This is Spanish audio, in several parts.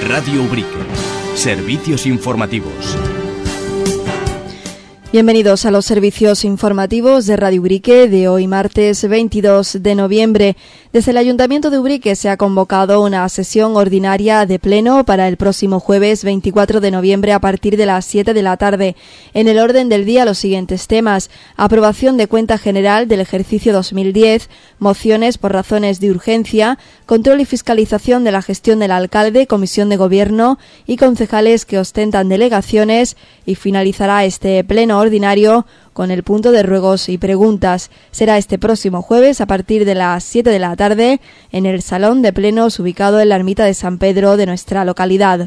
Radio Ubrique. Servicios informativos. Bienvenidos a los servicios informativos de Radio Ubrique de hoy martes 22 de noviembre. Desde el Ayuntamiento de Ubrique se ha convocado una sesión ordinaria de pleno para el próximo jueves 24 de noviembre a partir de las 7 de la tarde. En el orden del día los siguientes temas: aprobación de cuenta general del ejercicio 2010, mociones por razones de urgencia, control y fiscalización de la gestión del alcalde, comisión de gobierno y concejales que ostentan delegaciones, y finalizará este pleno ordinario con el punto de ruegos y preguntas. Será este próximo jueves a partir de las 7 de la tarde en el Salón de Plenos ubicado en la ermita de San Pedro de nuestra localidad.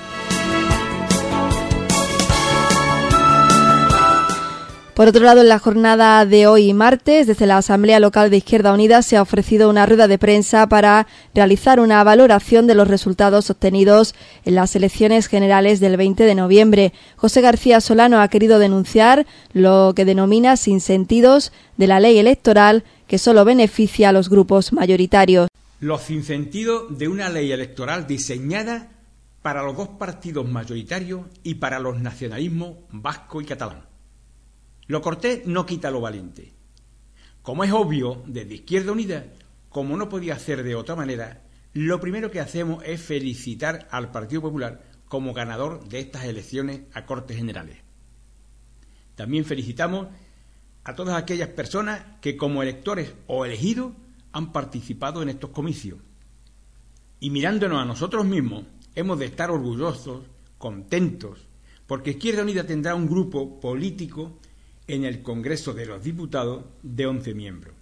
Por otro lado, en la jornada de hoy martes, desde la Asamblea Local de Izquierda Unida se ha ofrecido una rueda de prensa para realizar una valoración de los resultados obtenidos en las elecciones generales del 20 de noviembre. José García Solano ha querido denunciar lo que denomina sinsentidos de la ley electoral que solo beneficia a los grupos mayoritarios. Los sinsentidos de una ley electoral diseñada para los dos partidos mayoritarios y para los nacionalismos vasco y catalán. Lo cortés no quita lo valiente. Como es obvio, desde Izquierda Unida, como no podía hacer de otra manera, lo primero que hacemos es felicitar al Partido Popular como ganador de estas elecciones a Cortes Generales. También felicitamos a todas aquellas personas que como electores o elegidos han participado en estos comicios. Y mirándonos a nosotros mismos, hemos de estar orgullosos, contentos, porque Izquierda Unida tendrá un grupo político en el Congreso de los Diputados de 11 miembros.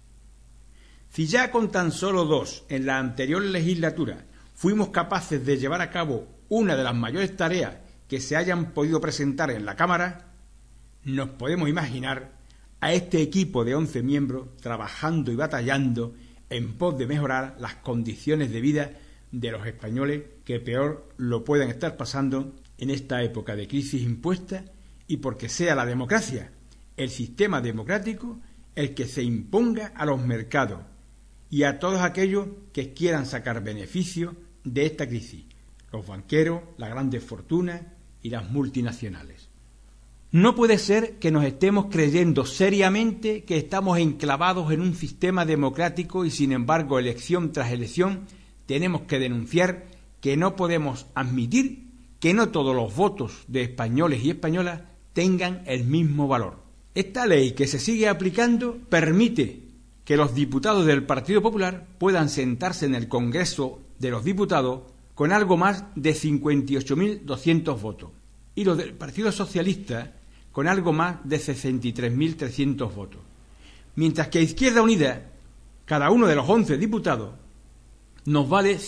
Si ya con tan solo 2 en la anterior legislatura fuimos capaces de llevar a cabo una de las mayores tareas que se hayan podido presentar en la Cámara, nos podemos imaginar a este equipo de 11 miembros trabajando y batallando en pos de mejorar las condiciones de vida de los españoles que peor lo puedan estar pasando en esta época de crisis impuesta, y porque sea la democracia, el sistema democrático, el que se imponga a los mercados y a todos aquellos que quieran sacar beneficio de esta crisis, los banqueros, las grandes fortunas y las multinacionales. No puede ser que nos estemos creyendo seriamente que estamos enclavados en un sistema democrático y, sin embargo, elección tras elección, tenemos que denunciar que no podemos admitir que no todos los votos de españoles y españolas tengan el mismo valor. Esta ley que se sigue aplicando permite que los diputados del Partido Popular puedan sentarse en el Congreso de los Diputados con algo más de 58.200 votos y los del Partido Socialista con algo más de 63.300 votos. Mientras que a Izquierda Unida, cada uno de los 11 diputados, nos vale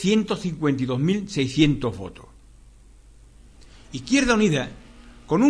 152.600 votos. Izquierda Unida, con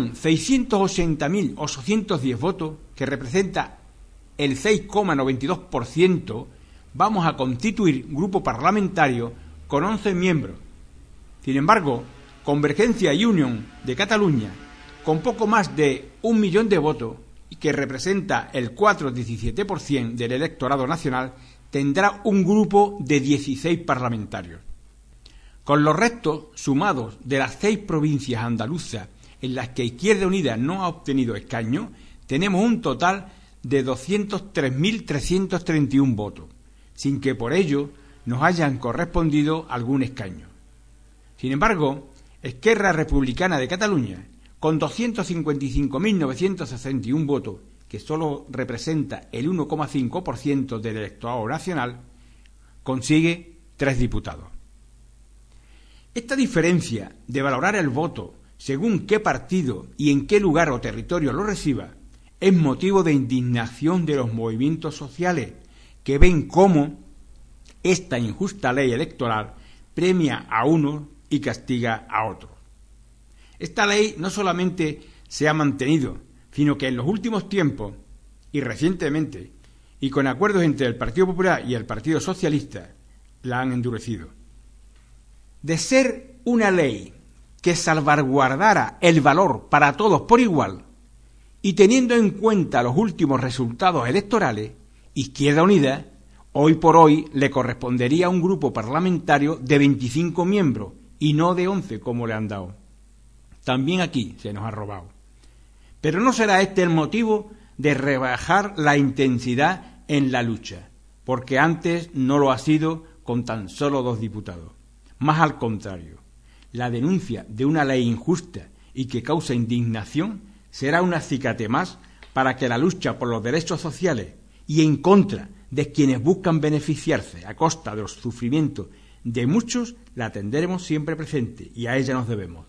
1.680.810 votos, que representa el 6,92%, vamos a constituir grupo parlamentario con 11 miembros. Sin embargo, Convergencia y Unión de Cataluña, con poco más de 1 millón de votos, y que representa el 4,17% del electorado nacional, tendrá un grupo de 16 parlamentarios. Con los restos sumados de las 6 provincias andaluzas en las que Izquierda Unida no ha obtenido escaño, tenemos un total de 203.331 votos, sin que por ello nos hayan correspondido algún escaño. Sin embargo, Esquerra Republicana de Cataluña, con 255.961 votos, que solo representa el 1,5% del electorado nacional, consigue 3 diputados. Esta diferencia de valorar el voto según qué partido y en qué lugar o territorio lo reciba es motivo de indignación de los movimientos sociales, que ven cómo esta injusta ley electoral premia a unos y castiga a otros. Esta ley no solamente se ha mantenido, sino que en los últimos tiempos y recientemente, y con acuerdos entre el Partido Popular y el Partido Socialista, la han endurecido. De ser una ley que salvaguardara el valor para todos por igual, y teniendo en cuenta los últimos resultados electorales, Izquierda Unida, hoy por hoy, le correspondería a un grupo parlamentario de 25 miembros, y no de 11 como le han dado. También aquí se nos ha robado. Pero no será este el motivo de rebajar la intensidad en la lucha, porque antes no lo ha sido con tan solo 2 diputados. Más al contrario, la denuncia de una ley injusta y que causa indignación será un acicate más para que la lucha por los derechos sociales y en contra de quienes buscan beneficiarse a costa de los sufrimientos de muchos la tendremos siempre presente y a ella nos debemos.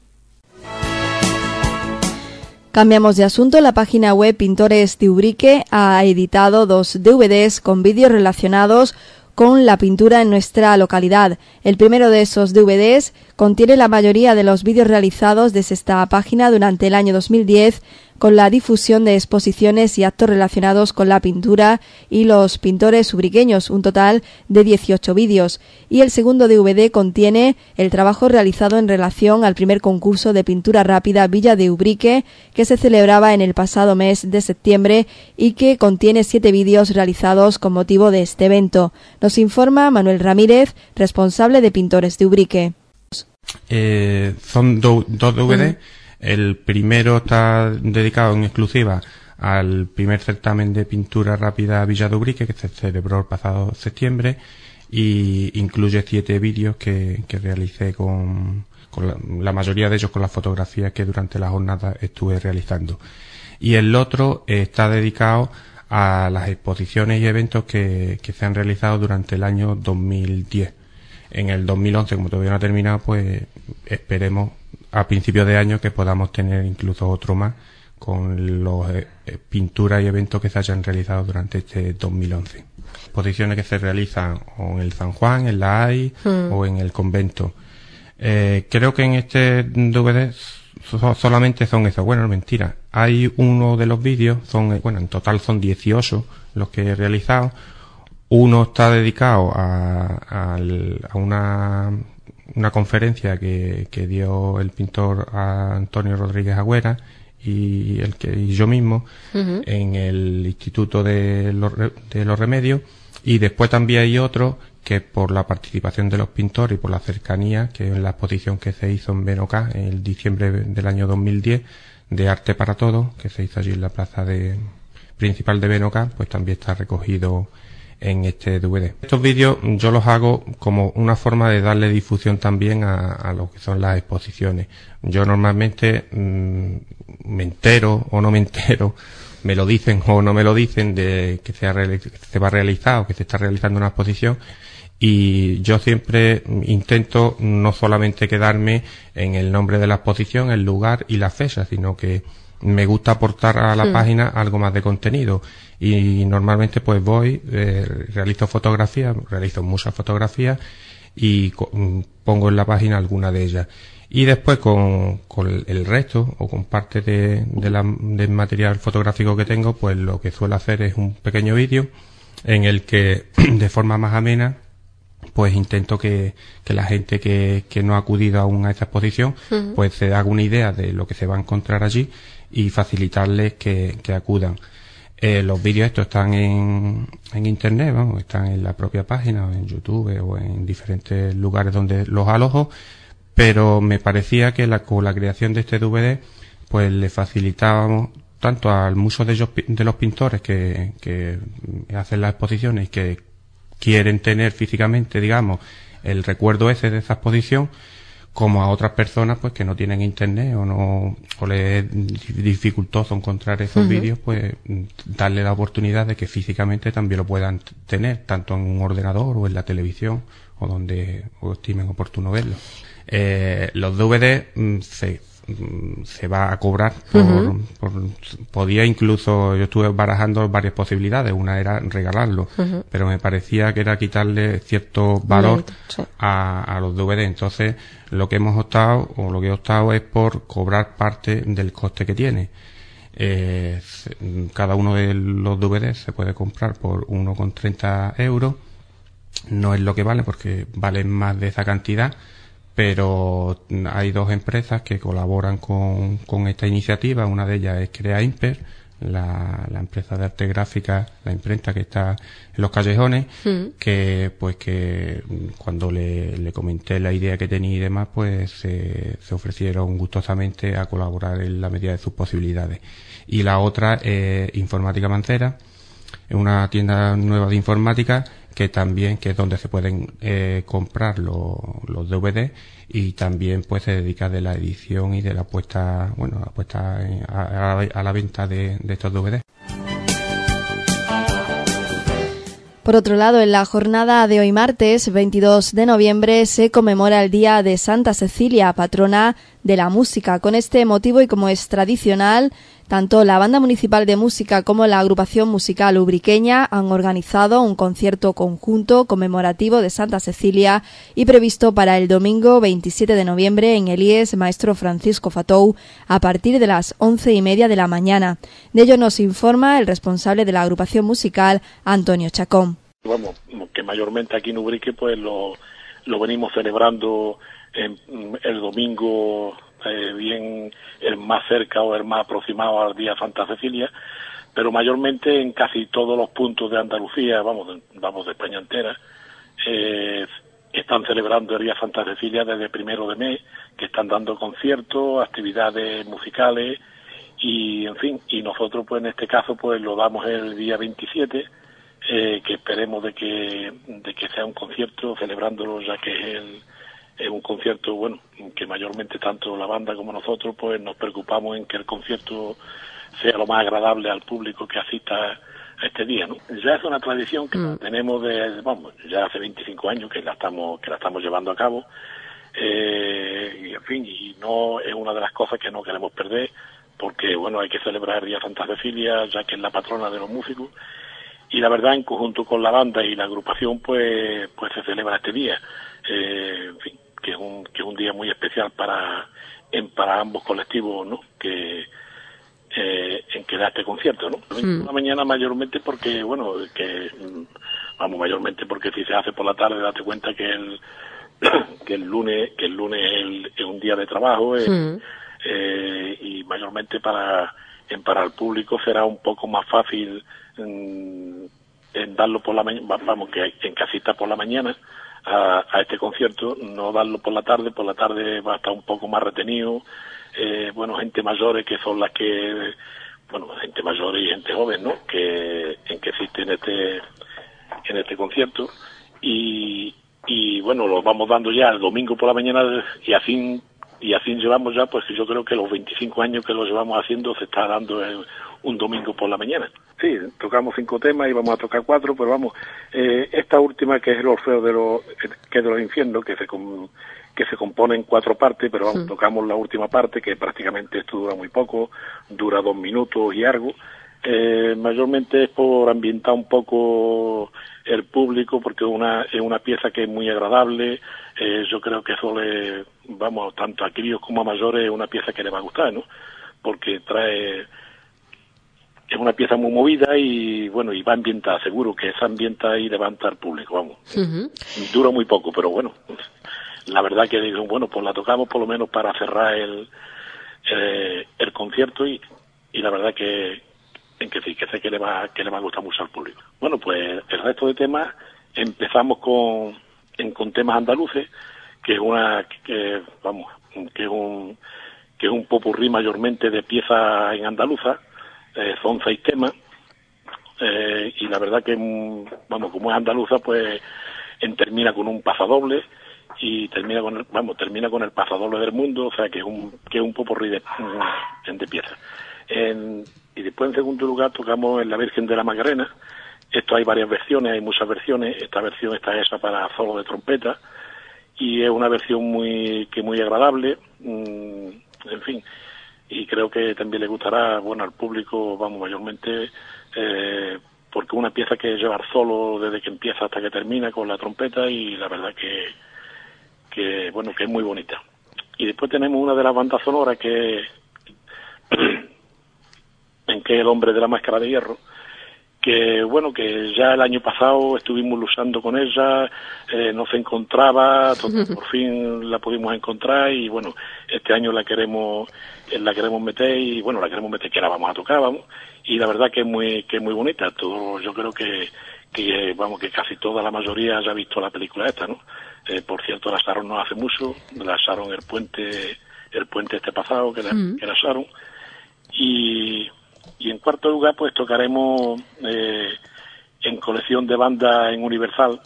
Cambiamos de asunto. La página web Pintores de Ubrique ha editado 2 DVDs con vídeos relacionados con la pintura en nuestra localidad. El primero de esos DVDs contiene la mayoría de los vídeos realizados desde esta página durante el año 2010 con la difusión de exposiciones y actos relacionados con la pintura y los pintores ubriqueños, un total de 18 vídeos. Y el segundo DVD contiene el trabajo realizado en relación al primer concurso de pintura rápida Villa de Ubrique, que se celebraba en el pasado mes de septiembre y que contiene 7 vídeos realizados con motivo de este evento. Nos informa Manuel Ramírez, responsable de Pintores de Ubrique. Son dos DVD. El primero está dedicado en exclusiva al primer certamen de pintura rápida Villa de Ubrique, que se celebró el pasado septiembre, y incluye 7 vídeos que realicé con la mayoría de ellos con las fotografías que durante la jornada estuve realizando. Y el otro está dedicado a las exposiciones y eventos que se han realizado durante el año 2010. En el 2011, como todavía no ha terminado, pues esperemos a principios de año que podamos tener incluso otro más con los pinturas y eventos que se hayan realizado durante este 2011. Exposiciones que se realizan o en el San Juan, en la AI o en el convento. Creo que en este DVD solamente son esos. Bueno, mentira. Hay uno de los vídeos, en total son 18 los que he realizado. Uno está dedicado a una conferencia que dio el pintor Antonio Rodríguez Agüera y yo mismo en el Instituto de los Remedios, y después también hay otro que por la participación de los pintores y por la cercanía, que en la exposición que se hizo en Benocá en el diciembre del año 2010 de Arte para Todos, que se hizo allí en la plaza principal de Benocá, pues también está recogido en este DVD. Estos vídeos yo los hago como una forma de darle difusión también a lo que son las exposiciones. Yo normalmente me entero o no me entero, me lo dicen o no me lo dicen de que se va a realizar o que se está realizando una exposición, y yo siempre intento no solamente quedarme en el nombre de la exposición, el lugar y la fecha, sino que me gusta aportar a la página algo más de contenido. Y normalmente pues voy, realizo muchas fotografías y pongo en la página alguna de ellas. Y después con el resto o con parte del material fotográfico que tengo, pues lo que suelo hacer es un pequeño vídeo en el que de forma más amena pues intento que la gente que no ha acudido aún a esta exposición pues se haga una idea de lo que se va a encontrar allí y facilitarles que acudan. Los vídeos estos están en internet, están en la propia página, o en YouTube, o en diferentes lugares donde los alojo, pero me parecía que con la creación de este DVD, pues le facilitábamos tanto a muchos de los pintores que hacen las exposiciones y que quieren tener físicamente, digamos, el recuerdo ese de esa exposición, como a otras personas pues que no tienen internet o les es dificultoso encontrar esos vídeos, pues darle la oportunidad de que físicamente también lo puedan tener, tanto en un ordenador o en la televisión o donde estimen oportuno verlo. Los DVD se va a cobrar podía incluso, yo estuve barajando varias posibilidades, una era regalarlo, pero me parecía que era quitarle cierto valor a los DVD. Entonces lo que he optado es por cobrar parte del coste que tiene. Cada uno de los DVD se puede comprar por 1,30 €. No es lo que vale, porque valen más de esa cantidad, pero hay 2 empresas que colaboran con esta iniciativa. Una de ellas es Crea Imper, la empresa de arte gráfica, la imprenta que está en los callejones, que cuando le comenté la idea que tenía y demás, pues se ofrecieron gustosamente a colaborar en la medida de sus posibilidades. Y la otra es Informática Mancera, es una tienda nueva de informática que es donde se pueden comprar los DVD, y también pues se dedica de la edición y de la puesta a la venta de estos DVD. Por otro lado, en la jornada de hoy martes 22 de noviembre se conmemora el Día de Santa Cecilia, patrona de la música. Con este motivo, y como es tradicional, tanto la Banda Municipal de Música como la Agrupación Musical Ubriqueña han organizado un concierto conjunto conmemorativo de Santa Cecilia y previsto para el domingo 27 de noviembre en el IES Maestro Francisco Fatou a partir de las 11:30 de la mañana. De ello nos informa el responsable de la agrupación musical, Antonio Chacón. Vamos, que mayormente aquí en Ubrique pues lo venimos celebrando el domingo, bien el más cerca o el más aproximado al día Santa Cecilia, pero mayormente en casi todos los puntos de Andalucía, vamos de España entera, están celebrando el día Santa Cecilia desde 1 de mes, que están dando conciertos, actividades musicales y en fin, y nosotros pues en este caso pues lo damos el día 27, que esperemos de que sea un concierto celebrándolo, ya que es un concierto, bueno, que mayormente tanto la banda como nosotros pues nos preocupamos en que el concierto sea lo más agradable al público que asista a este día, ¿no? Ya es una tradición que tenemos ya hace 25 años que la estamos llevando a cabo, y en fin, y no es una de las cosas que no queremos perder, porque bueno, hay que celebrar el día Santa Cecilia, ya que es la patrona de los músicos, y la verdad en conjunto con la banda y la agrupación pues se celebra este día, en fin, que es un día muy especial para ambos colectivos, ¿no? En que da este concierto, ¿no? Una mañana mayormente porque mayormente porque si se hace por la tarde, date cuenta que el lunes es un día de trabajo, y mayormente para el público será un poco más fácil en darlo por la mañana, que en casita por la mañana a este concierto, no darlo por la tarde va a estar un poco más retenido, gente mayores que son las que, gente mayor y gente joven, ¿no? que existe en este concierto, y lo vamos dando ya el domingo por la mañana, y así llevamos ya, pues yo creo que los 25 años que lo llevamos haciendo se está dando un domingo por la mañana. Sí, tocamos 5 temas y vamos a tocar 4, pero esta última, que es el Orfeo de los Infiernos, que se compone en 4 partes, pero tocamos la última parte, que prácticamente esto dura muy poco, dura 2 minutos y algo. Mayormente es por ambientar un poco el público, porque es una pieza que es muy agradable. Yo creo que eso tanto a críos como a mayores, es una pieza que les va a gustar, ¿no? Porque es una pieza muy movida y va ambientada, seguro que esa ambienta y levanta al público, vamos. Dura muy poco, pero la verdad que digo, pues la tocamos por lo menos para cerrar el concierto, y la verdad que sí, que sé que le va a gustar mucho al público. Bueno, pues el resto de temas empezamos con temas andaluces, que es un popurrí mayormente de piezas en andaluza. Son 6 temas, y la verdad que como es andaluza, pues termina con un pasadoble y termina con el pasadoble del mundo, o sea que es un popurrí de piezas. Y después, en segundo lugar, tocamos en La Virgen de la Macarena. Esto hay varias versiones, hay muchas versiones. Esta versión está hecha para solo de trompeta, y es una versión muy agradable, en fin, y creo que también le gustará, al público, mayormente, porque es una pieza que llevar solo desde que empieza hasta que termina con la trompeta, y la verdad que es muy bonita. Y después tenemos una de las bandas sonoras que es El Hombre de la Máscara de Hierro, que bueno, que ya el año pasado estuvimos luchando con ella, no se encontraba, por fin la pudimos encontrar y bueno, este año la queremos meter y bueno, la queremos meter, que la vamos a tocar, vamos, y la verdad que es muy bonita. Todo, yo creo que vamos, que casi toda la mayoría ya ha visto la película esta, ¿no? Por cierto, la Sharon no hace mucho, la Sharon el puente este pasado, que la Sharon, y en cuarto lugar pues tocaremos en colección de banda en Universal,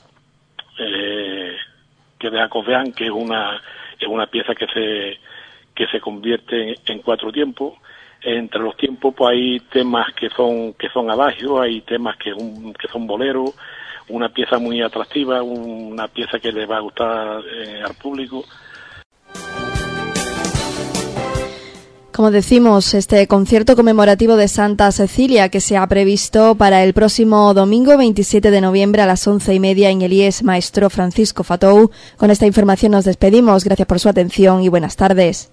que de Acovean, que es una pieza que se convierte en 4 tiempos. Entre los tiempos pues hay temas que son adagios, hay temas que son boleros, una pieza muy atractiva, una pieza que le va a gustar al público. Como decimos, este concierto conmemorativo de Santa Cecilia, que se ha previsto para el próximo domingo 27 de noviembre a las 11:30 en el IES Maestro Francisco Fatou. Con esta información nos despedimos. Gracias por su atención y buenas tardes.